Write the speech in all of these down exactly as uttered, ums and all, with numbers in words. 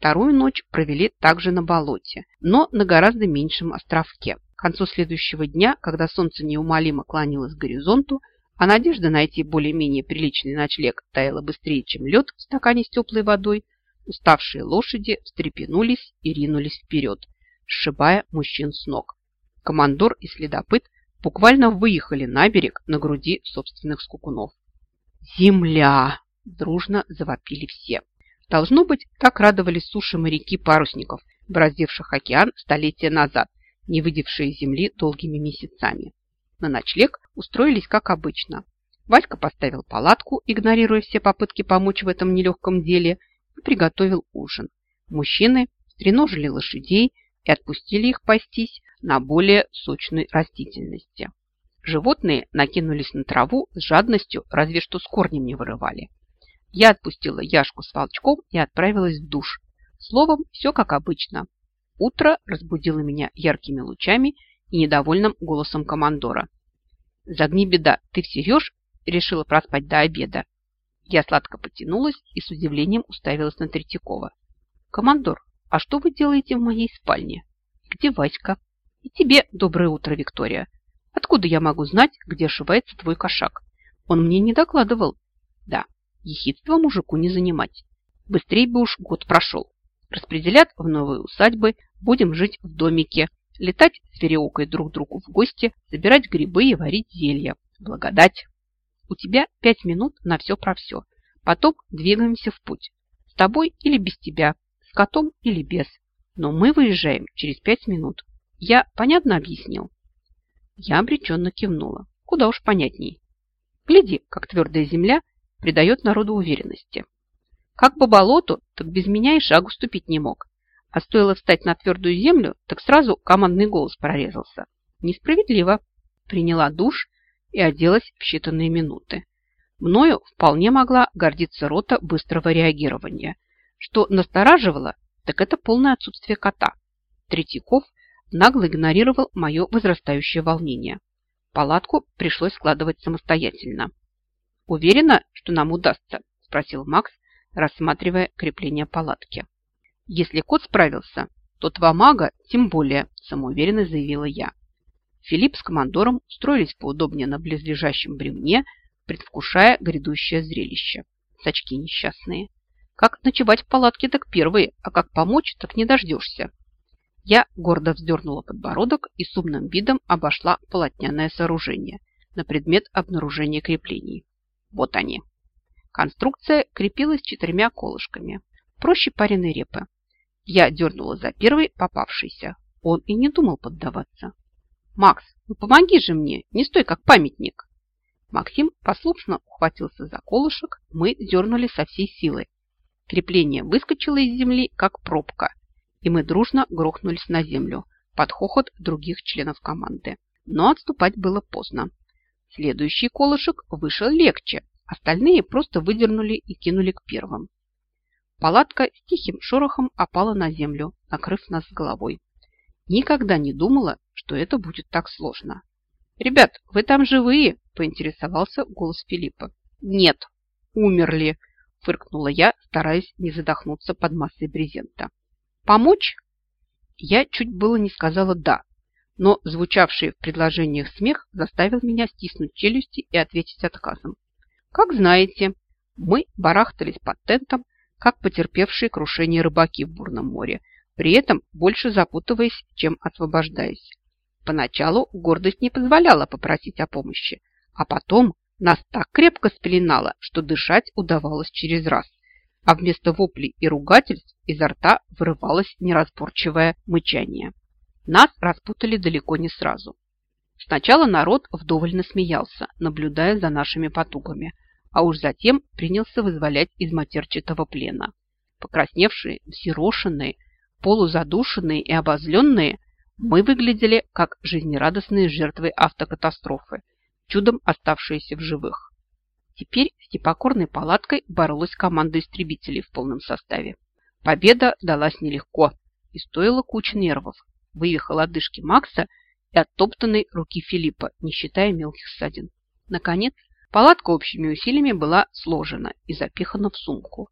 Вторую ночь провели также на болоте, но на гораздо меньшем островке. К концу следующего дня, когда солнце неумолимо клонилось к горизонту, а надежда найти более-менее приличный ночлег таяла быстрее, чем лед в стакане с теплой водой, уставшие лошади встрепенулись и ринулись вперед, сшибая мужчин с ног. Командор и следопыт буквально выехали на берег на груди собственных скакунов. «Земля!» – дружно завопили все. Должно быть, так радовались суши моряки парусников, бороздивших океан столетия назад, не выйдевшие из земли долгими месяцами. На ночлег устроились как обычно. Васька поставил палатку, игнорируя все попытки помочь в этом нелегком деле, и приготовил ужин. Мужчины стреножили лошадей и отпустили их пастись на более сочной растительности. Животные накинулись на траву с жадностью, разве что с корнем не вырывали. Я отпустила Яшку с волчком и отправилась в душ. Словом, все как обычно. Утро разбудило меня яркими лучами и недовольным голосом командора. «Загни, беда, ты всерьез решила проспать до обеда?» Я сладко потянулась и с удивлением уставилась на Третьякова. «Командор, а что вы делаете в моей спальне? Где Васька? И тебе доброе утро, Виктория. Откуда я могу знать, где ошивается твой кошак? Он мне не докладывал». «Да, ехидство мужику не занимать. Быстрей бы уж год прошел. Распределят в новые усадьбы, будем жить в домике, летать с вереукой друг к другу в гости, собирать грибы и варить зелья. Благодать. У тебя пять минут на все про все. Потом двигаемся в путь. С тобой или без тебя, с котом или без. Но мы выезжаем через пять минут. Я понятно объяснил?» Я обреченно кивнула. Куда уж понятней. Гляди, как твердая земля придает народу уверенности. Как по болоту, так без меня и шагу ступить не мог. А стоило встать на твердую землю, так сразу командный голос прорезался. Несправедливо. Приняла душ и оделась в считанные минуты. Мною вполне могла гордиться рота быстрого реагирования. Что настораживало, так это полное отсутствие кота. Третьяков нагло игнорировал мое возрастающее волнение. Палатку пришлось складывать самостоятельно. «Уверена, что нам удастся?» – спросил Макс, рассматривая крепление палатки. «Если кот справился, то два мага тем более», – самоуверенно заявила я. Филипп с командором устроились поудобнее на близлежащем бревне, предвкушая грядущее зрелище. Сачки несчастные. Как ночевать в палатке, так первые, а как помочь, так не дождешься. Я гордо вздернула подбородок и с умным видом обошла полотняное сооружение на предмет обнаружения креплений. Вот они. Конструкция крепилась четырьмя колышками. Проще пареной репы. Я дернула за первый попавшийся. Он и не думал поддаваться. «Макс, ну помоги же мне, не стой как памятник!» Максим послушно ухватился за колышек, мы дернули со всей силы. Крепление выскочило из земли, как пробка, и мы дружно грохнулись на землю под хохот других членов команды. Но отступать было поздно. Следующий колышек вышел легче, остальные просто выдернули и кинули к первым. Палатка с тихим шорохом опала на землю, накрыв нас с головой. Никогда не думала, что это будет так сложно. «Ребят, вы там живые?» – поинтересовался голос Филиппа. «Нет, умерли», – фыркнула я, стараясь не задохнуться под массой брезента. «Помочь?» Я чуть было не сказала «да», но звучавший в предложениях смех заставил меня стиснуть челюсти и ответить отказом. «Как знаете, мы барахтались под тентом, как потерпевшие крушение рыбаки в бурном море, при этом больше запутываясь, чем освобождаясь. Поначалу гордость не позволяла попросить о помощи, а потом нас так крепко спеленало, что дышать удавалось через раз, а вместо воплей и ругательств изо рта вырывалось неразборчивое мычание. Нас распутали далеко не сразу. Сначала народ вдоволь насмеялся, наблюдая за нашими потугами, а уж затем принялся вызволять из матерчатого плена. Покрасневшие, взъерошенные, полузадушенные и обозленные, мы выглядели как жизнерадостные жертвы автокатастрофы, чудом оставшиеся в живых. Теперь с непокорной палаткой боролась команда истребителей в полном составе. Победа далась нелегко и стоила кучи нервов, вывиха лодыжки Макса и оттоптанной руки Филиппа, не считая мелких ссадин. Наконец, палатка общими усилиями была сложена и запихана в сумку.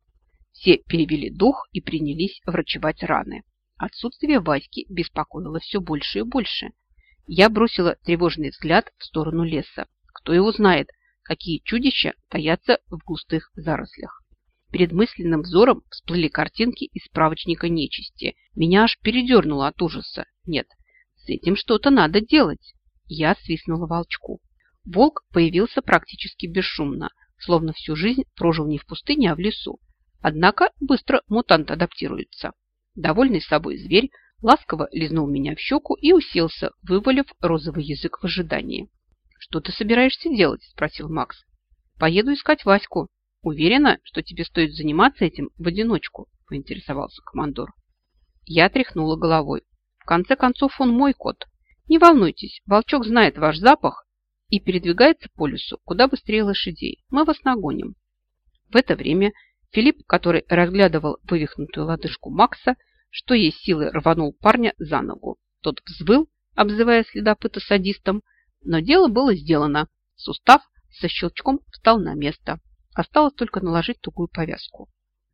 Все перевели дух и принялись врачевать раны. Отсутствие Васьки беспокоило все больше и больше. Я бросила тревожный взгляд в сторону леса. Кто его знает, какие чудища таятся в густых зарослях. Перед мысленным взором всплыли картинки из справочника нечисти. Меня аж передернуло от ужаса. Нет, с этим что-то надо делать. Я свистнула волчку. Волк появился практически бесшумно, словно всю жизнь прожил не в пустыне, а в лесу. Однако быстро мутант адаптируется. Довольный собой зверь ласково лизнул меня в щеку и уселся, вывалив розовый язык в ожидании. «Что ты собираешься делать?» – спросил Макс. «Поеду искать Ваську. Уверена, что тебе стоит заниматься этим в одиночку?» – поинтересовался командор. Я тряхнула головой. «В конце концов, он мой кот. Не волнуйтесь, волчок знает ваш запах и передвигается по лесу куда быстрее лошадей. Мы вас нагоним». В это время Филипп, который разглядывал вывихнутую лодыжку Макса, что есть силы рванул парня за ногу. Тот взвыл, обзывая следопыта садистом, но дело было сделано. Сустав со щелчком встал на место. Осталось только наложить тугую повязку.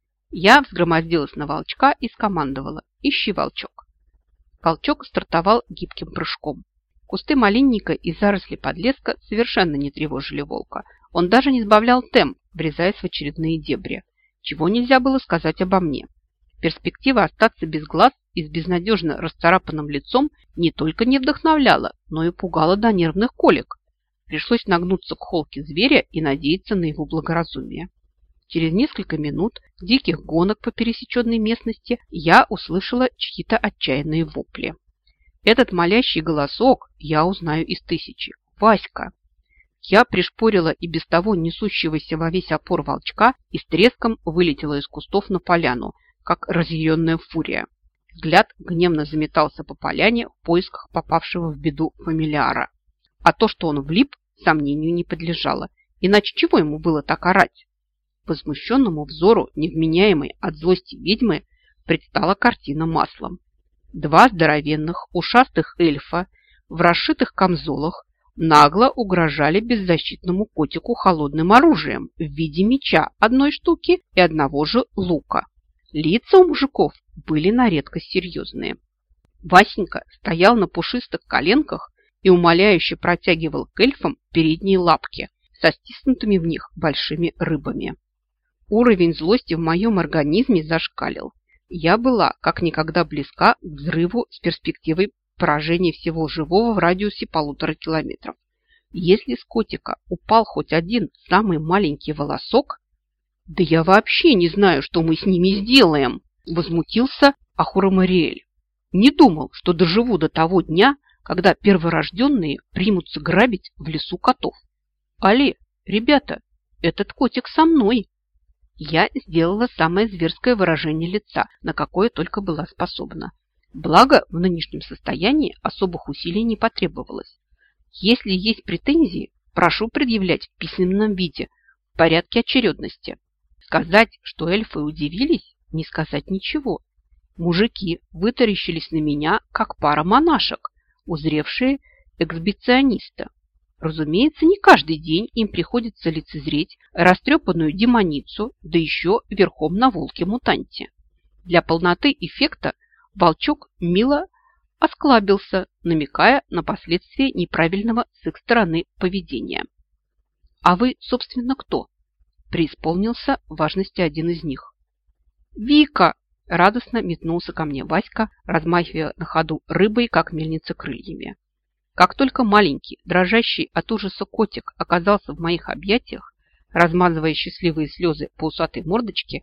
Я взгромоздилась на волчка и скомандовала: «Ищи, волчок». Волчок стартовал гибким прыжком. Кусты малинника и заросли подлеска совершенно не тревожили волка. Он даже не сбавлял темп, врезаясь в очередные дебри. Чего нельзя было сказать обо мне. Перспектива остаться без глаз и с безнадежно расцарапанным лицом не только не вдохновляла, но и пугала до нервных колик. Пришлось нагнуться к холке зверя и надеяться на его благоразумие. Через несколько минут диких гонок по пересеченной местности я услышала чьи-то отчаянные вопли. Этот молящий голосок я узнаю из тысячи. Васька! Я пришпорила и без того несущегося во весь опор волчка и с треском вылетела из кустов на поляну, как разъяренная фурия. Взгляд гневно заметался по поляне в поисках попавшего в беду фамилиара. А то, что он влип, сомнению не подлежало. Иначе чего ему было так орать? Возмущенному взору невменяемой от злости ведьмы предстала картина маслом. Два здоровенных ушастых эльфа в расшитых камзолах нагло угрожали беззащитному котику холодным оружием в виде меча одной штуки и одного же лука. Лица у мужиков были на редкость серьезные. Васенька стоял на пушистых коленках и умоляюще протягивал к эльфам передние лапки со стиснутыми в них большими рыбами. Уровень злости в моем организме зашкалил. Я была как никогда близка к взрыву с перспективой поражения всего живого в радиусе полутора километров. Если с котика упал хоть один самый маленький волосок, да я вообще не знаю, что мы с ними сделаем, возмутился Ахура-Мариэль. Не думал, что доживу до того дня, когда перворожденные примутся грабить в лесу котов. Али, ребята, этот котик со мной. Я сделала самое зверское выражение лица, на какое только была способна. Благо, в нынешнем состоянии особых усилий не потребовалось. Если есть претензии, прошу предъявлять в письменном виде, в порядке очередности. Сказать, что эльфы удивились, не сказать ничего. Мужики вытаращились на меня, как пара монашек, узревшие эксбициониста. Разумеется, не каждый день им приходится лицезреть растрепанную демоницу, да еще верхом на волке-мутанте. Для полноты эффекта волчок мило осклабился, намекая на последствия неправильного с их стороны поведения. «А вы, собственно, кто?» – преисполнился важности один из них. «Вика!» – радостно метнулся ко мне Васька, размахивая на ходу рыбой, как мельница, крыльями. Как только маленький, дрожащий от ужаса котик оказался в моих объятиях, размазывая счастливые слезы по усатой мордочке,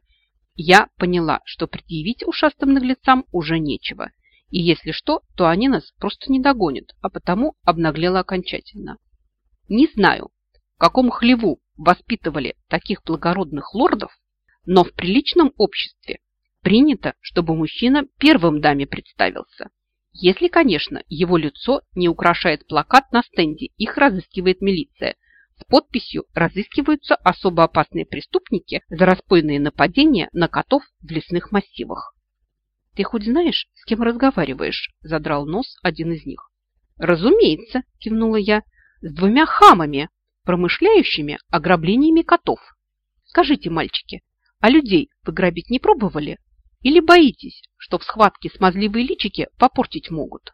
я поняла, что предъявить ушастым наглецам уже нечего. И если что, то они нас просто не догонят, а потому обнаглела окончательно. Не знаю, в каком хлеву воспитывали таких благородных лордов, но в приличном обществе принято, чтобы мужчина первым даме представился. Если, конечно, его лицо не украшает плакат на стенде «Их разыскивает милиция» с подписью «Разыскиваются особо опасные преступники за распойные нападения на котов в лесных массивах». «Ты хоть знаешь, с кем разговариваешь?» – задрал нос один из них. «Разумеется», – кивнула я, – «с двумя хамами, промышляющими ограблениями котов. Скажите, мальчики, А людей вы грабить не пробовали? Или боитесь, что в схватке смазливые личики попортить могут?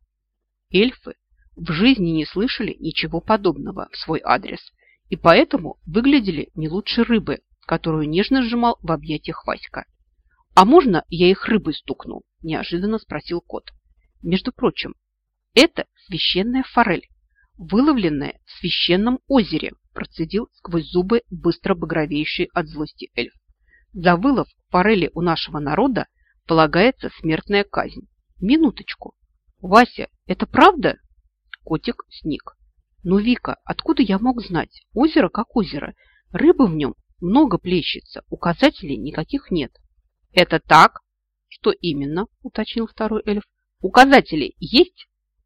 Эльфы в жизни не слышали ничего подобного в свой адрес и поэтому выглядели не лучше рыбы, которую нежно сжимал в объятиях Васька. «А можно я их рыбой стукну?» – неожиданно спросил кот. «Между прочим, это священная форель, выловленная в священном озере», – процедил сквозь зубы быстро багровеющий от злости эльф. «За вылов форели у нашего народа полагается смертная казнь. Минуточку. Вася, это правда?» Котик сник. «Ну, Вика, откуда я мог знать? Озеро как озеро. Рыбы в нем много плещется, указателей никаких нет». «Это так?» «Что именно?» – уточнил второй эльф. «Указатели есть?»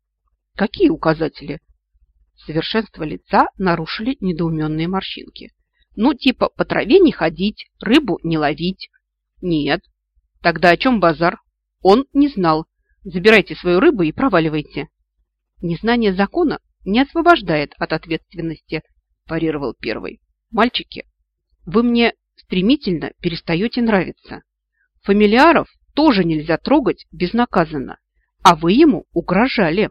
«Какие указатели?» Совершенство лица нарушили недоуменные морщинки. «Ну, типа по траве не ходить, рыбу не ловить». «Нет». «Тогда о чем базар?» «Он не знал. Забирайте свою рыбу и проваливайте». «Незнание закона не освобождает от ответственности», – парировал первый. «Мальчики, вы мне стремительно перестаете нравиться. Фамильяров тоже нельзя трогать безнаказанно, а вы ему угрожали».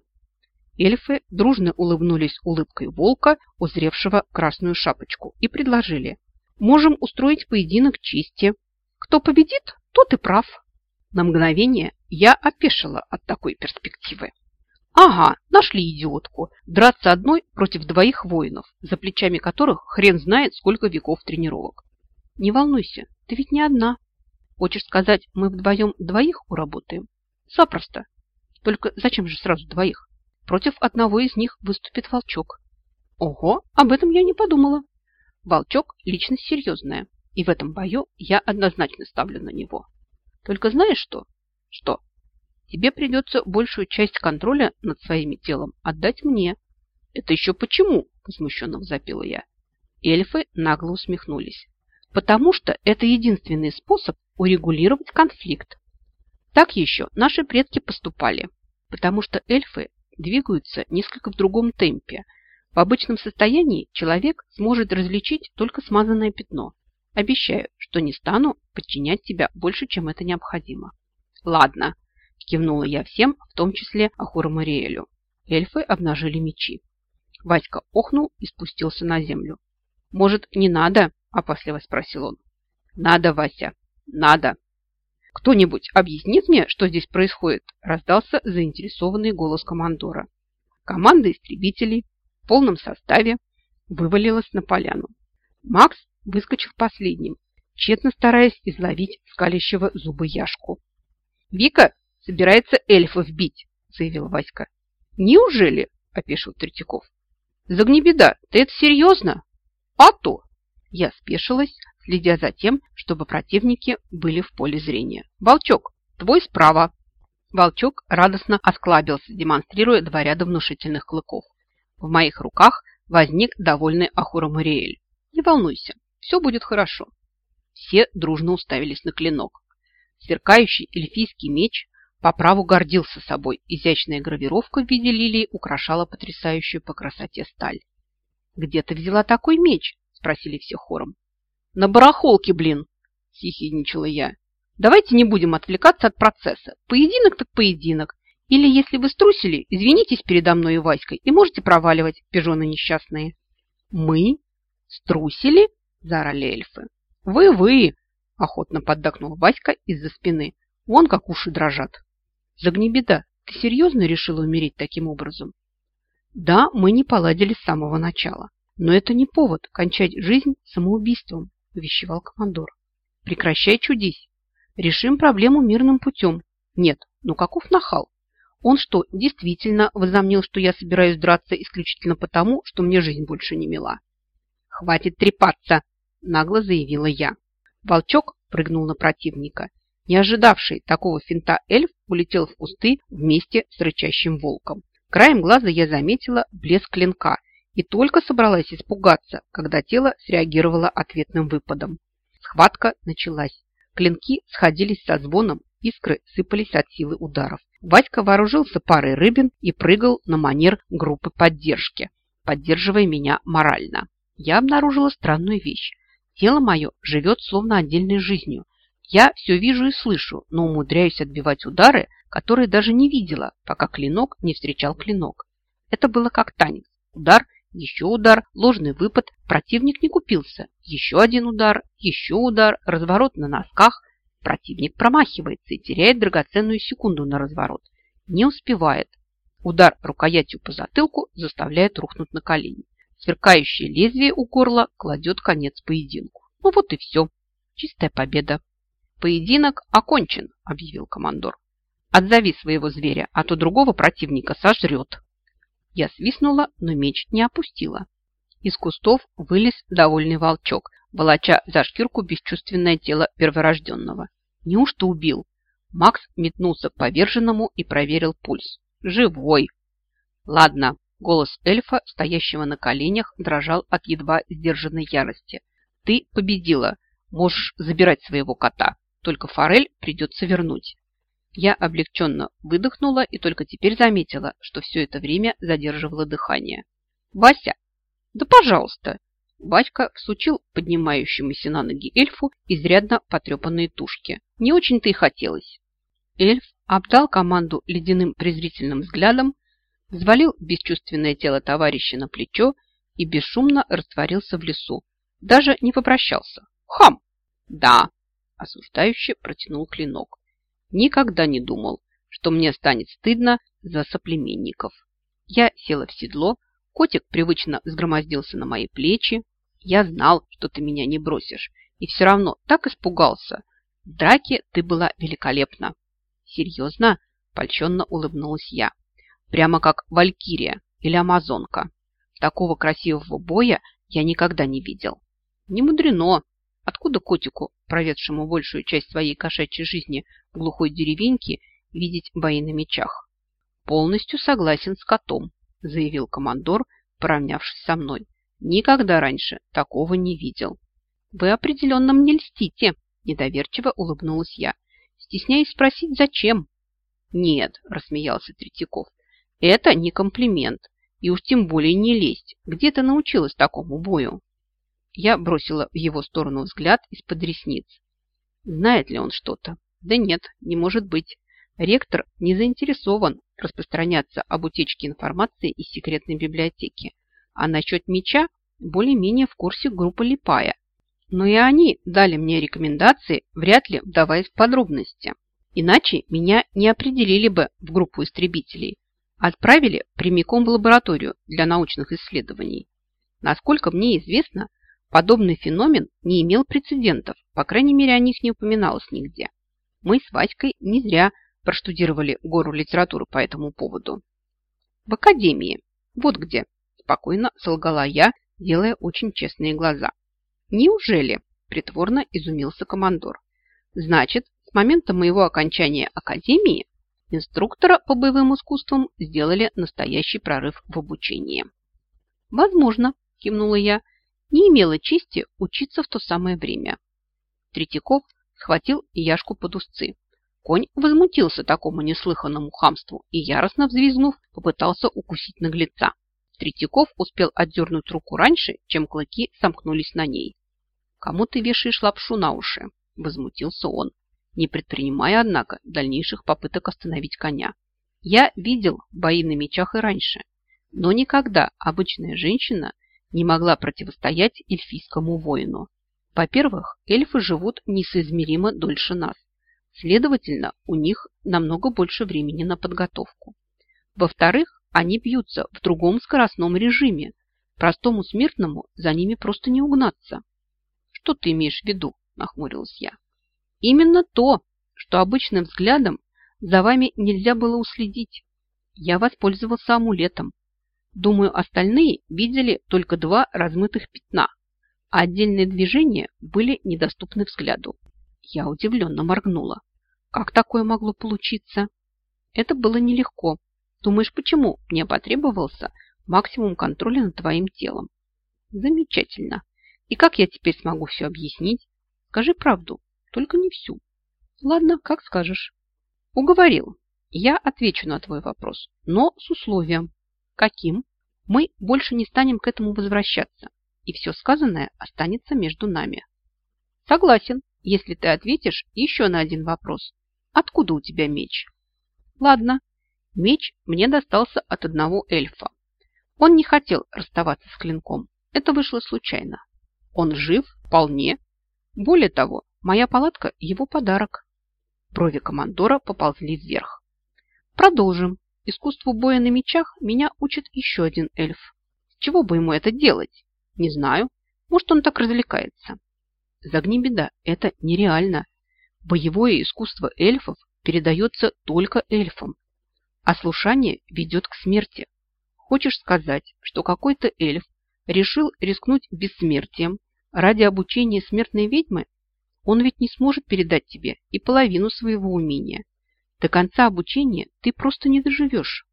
Эльфы дружно улыбнулись улыбкой волка, узревшего красную шапочку, и предложили: «Можем устроить поединок чести. Кто победит, тот и прав». На мгновение я опешила от такой перспективы. Ага, нашли идиотку. Драться одной против двоих воинов, за плечами которых хрен знает сколько веков тренировок. Не волнуйся, ты ведь не одна. Хочешь сказать, мы вдвоем двоих уработаем? Запросто. Только зачем же сразу двоих? Против одного из них выступит волчок. Ого, об этом я не подумала. Волчок – личность серьезная, и в этом бою я однозначно ставлю на него. Только знаешь что? Что? Тебе придется большую часть контроля над своим телом отдать мне. Это еще почему? Возмущенно возопила я. Эльфы нагло усмехнулись. Потому что это единственный способ урегулировать конфликт. Так еще наши предки поступали. Потому что эльфы двигаются несколько в другом темпе. В обычном состоянии человек сможет различить только смазанное пятно. Обещаю, что не стану подчинять тебя больше, чем это необходимо. Ладно, кивнула я всем, в том числе Ахуру Мариэлю. Эльфы обнажили мечи. Васька охнул и спустился на землю. Может, не надо? Опасливо спросил он. Надо, Вася, надо. «Кто-нибудь объяснит мне, что здесь происходит?» – раздался заинтересованный голос командора. Команда истребителей в полном составе вывалилась на поляну. Макс выскочил последним, тщетно стараясь изловить скалящего зубы Яшку. «Вика собирается эльфов бить», – заявил Васька. «Неужели?» – опешил Третьяков. «Загнебеда, ты это серьезно?» «А то!» Я спешилась, следя за тем, чтобы противники были в поле зрения. «Волчок, твой справа!» Волчок радостно осклабился, демонстрируя два ряда внушительных клыков. В моих руках возник довольный Ахура Мариэль. «Не волнуйся, все будет хорошо». Все дружно уставились на клинок. Сверкающий эльфийский меч по праву гордился собой. Изящная гравировка в виде лилии украшала потрясающую по красоте сталь. «Где ты взяла такой меч?» – спросили все хором. «На барахолке, блин!» – съехидничала я. «Давайте не будем отвлекаться от процесса. Поединок так поединок. Или, если вы струсили, извинитесь передо мной и Васькой и можете проваливать, пижоны несчастные». «Мы? Струсили?» – заорали эльфы. «Вы-вы!» – охотно поддакнул Васька из-за спины. Вон как уши дрожат. «Загнебеда, ты серьезно решила умереть таким образом?» «Да, мы не поладили с самого начала. Но это не повод кончать жизнь самоубийством», – увещевал командор. «Прекращай чудись. Решим проблему мирным путем. Нет, ну каков нахал? Он что, действительно возомнил, что я собираюсь драться исключительно потому, что мне жизнь больше не мила?» «Хватит трепаться!» – нагло заявила я. Волчок прыгнул на противника. Не ожидавший такого финта эльф улетел в кусты вместе с рычащим волком. Краем глаза я заметила блеск клинка и только собралась испугаться, когда тело среагировало ответным выпадом. Схватка началась. Клинки сходились со звоном, искры сыпались от силы ударов. Васька вооружился парой рыбин и прыгал на манер группы поддержки, поддерживая меня морально. Я обнаружила странную вещь. Тело мое живет словно отдельной жизнью. Я все вижу и слышу, но умудряюсь отбивать удары, которые даже не видела, пока клинок не встречал клинок. Это было как танец. Удар, еще удар, ложный выпад. Противник не купился. Еще один удар, еще удар, разворот на носках. Противник промахивается и теряет драгоценную секунду на разворот. Не успевает. Удар рукоятью по затылку заставляет рухнуть на колени. Сверкающее лезвие у горла кладет конец поединку. Ну вот и все. Чистая победа. «Поединок окончен», – объявил командор. «Отзови своего зверя, а то другого противника сожрет». Я свистнула, но меч не опустила. Из кустов вылез довольный волчок, волоча за шкирку бесчувственное тело перворожденного. Неужто убил? Макс метнулся к поверженному и проверил пульс. Живой. Ладно, голос эльфа, стоящего на коленях, дрожал от едва сдержанной ярости. Ты победила. Можешь забирать своего кота. Только форель придется вернуть. Я облегченно выдохнула и только теперь заметила, что все это время задерживала дыхание. «Вася!» «Да пожалуйста!» Васька всучил поднимающемуся на ноги эльфу изрядно потрепанные тушки. Не очень-то и хотелось. Эльф обдал команду ледяным презрительным взглядом, взвалил бесчувственное тело товарища на плечо и бесшумно растворился в лесу. Даже не попрощался. Хам! Да, осуждающе протянул клинок. Никогда не думал, что мне станет стыдно за соплеменников. Я села в седло, котик привычно взгромоздился на мои плечи. Я знал, что ты меня не бросишь, и все равно так испугался. В драке ты была великолепна. Серьезно? Польщенно улыбнулась я. Прямо как валькирия или амазонка. Такого красивого боя я никогда не видел. Не мудрено. Откуда котику, проведшему большую часть своей кошачьей жизни в глухой деревеньке, видеть бои на мечах? Полностью согласен с котом, заявил командор, поравнявшись со мной. Никогда раньше такого не видел. Вы определенно мне льстите, недоверчиво улыбнулась я. Стесняюсь спросить, зачем? Нет, рассмеялся Третьяков, это не комплимент, и уж тем более не лесть. Где ты научилась такому бою? Я бросила в его сторону взгляд из-под ресниц. Знает ли он что-то? Да нет, не может быть. Ректор не заинтересован распространяться об утечке информации из секретной библиотеки. А насчет меча более-менее в курсе группа Липая. Но и они дали мне рекомендации, вряд ли вдаваясь в подробности. Иначе меня не определили бы в группу истребителей. Отправили прямиком в лабораторию для научных исследований. Насколько мне известно, подобный феномен не имел прецедентов, по крайней мере, о них не упоминалось нигде. Мы с Васькой не зря проштудировали гору литературы по этому поводу. В академии. Вот где. Спокойно солгала я, делая очень честные глаза. Неужели? Притворно изумился командор. Значит, с момента моего окончания академии инструктора по боевым искусствам сделали настоящий прорыв в обучении. Возможно, кивнула я, не имела чести учиться в то самое время. Третьяков схватил Яшку под узцы. Конь возмутился такому неслыханному хамству и, яростно взвизгнув, попытался укусить наглеца. Третьяков успел отдернуть руку раньше, чем клыки сомкнулись на ней. «Кому ты вешаешь лапшу на уши?» – возмутился он, не предпринимая, однако, дальнейших попыток остановить коня. «Я видел бои на мечах и раньше, но никогда обычная женщина не могла противостоять эльфийскому воину. Во-первых, эльфы живут несоизмеримо дольше нас. Следовательно, у них намного больше времени на подготовку. Во-вторых, они бьются в другом скоростном режиме. Простому смертному за ними просто не угнаться». «Что ты имеешь в виду?» – нахмурилась я. «Именно то, что обычным взглядом за вами нельзя было уследить. Я воспользовался амулетом. Думаю, остальные видели только два размытых пятна, а отдельные движения были недоступны взгляду». Я удивленно моргнула. Как такое могло получиться? Это было нелегко. Думаешь, почему мне потребовался максимум контроля над твоим телом? Замечательно. И как я теперь смогу все объяснить? Скажи правду, только не всю. Ладно, как скажешь. Уговорил. Я отвечу на твой вопрос, но с условием. Каким? Мы больше не станем к этому возвращаться. и все сказанное останется между нами. Согласен, если ты ответишь еще на один вопрос. Откуда у тебя меч? Ладно, меч мне достался от одного эльфа. Он не хотел расставаться с клинком. Это вышло случайно. Он жив вполне. Более того, моя палатка – его подарок. Брови командора поползли вверх. Продолжим. Искусству боя на мечах меня учит еще один эльф. С чего бы ему это делать? Не знаю. Может, он так развлекается. Загни беда, это нереально. Боевое искусство эльфов передается только эльфам. А слушание ведет к смерти. Хочешь сказать, что какой-то эльф решил рискнуть бессмертием ради обучения смертной ведьмы? Он ведь не сможет передать тебе и половину своего умения. До конца обучения ты просто не доживешь.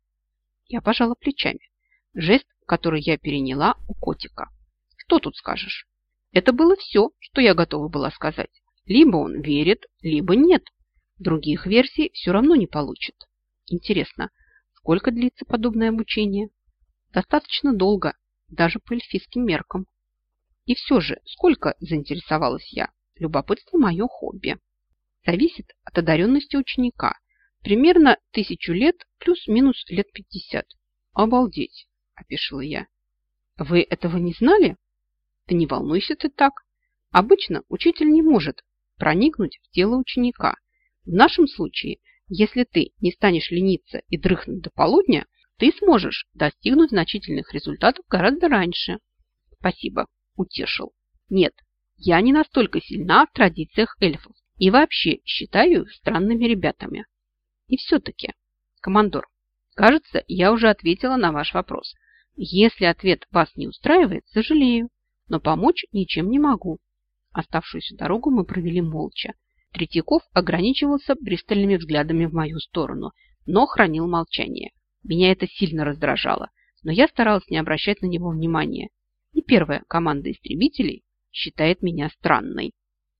Я пожала плечами. Жест, который я переняла у котика. Что тут скажешь? Это было все, что я готова была сказать. Либо он верит, либо нет. Других версий все равно не получит. Интересно, сколько длится подобное обучение? Достаточно долго, даже по эльфийским меркам. И все же, сколько, заинтересовалась я? Любопытство мое хобби. Зависит от одаренности ученика. Примерно тысячу лет плюс-минус лет пятьдесят. Обалдеть, опешила я. Вы этого не знали? Да не волнуйся ты так. Обычно учитель не может проникнуть в тело ученика. В нашем случае, если ты не станешь лениться и дрыхнуть до полудня, ты сможешь достигнуть значительных результатов гораздо раньше. Спасибо, утешил. Нет, я не настолько сильна в традициях эльфов и вообще считаю их странными ребятами. И все-таки, командор, кажется, я уже ответила на ваш вопрос. Если ответ вас не устраивает, сожалею, но помочь ничем не могу. Оставшуюся дорогу мы провели молча. Третьяков ограничивался пристальными взглядами в мою сторону, но хранил молчание. Меня это сильно раздражало, но я старалась не обращать на него внимания. И первая команда истребителей считает меня странной.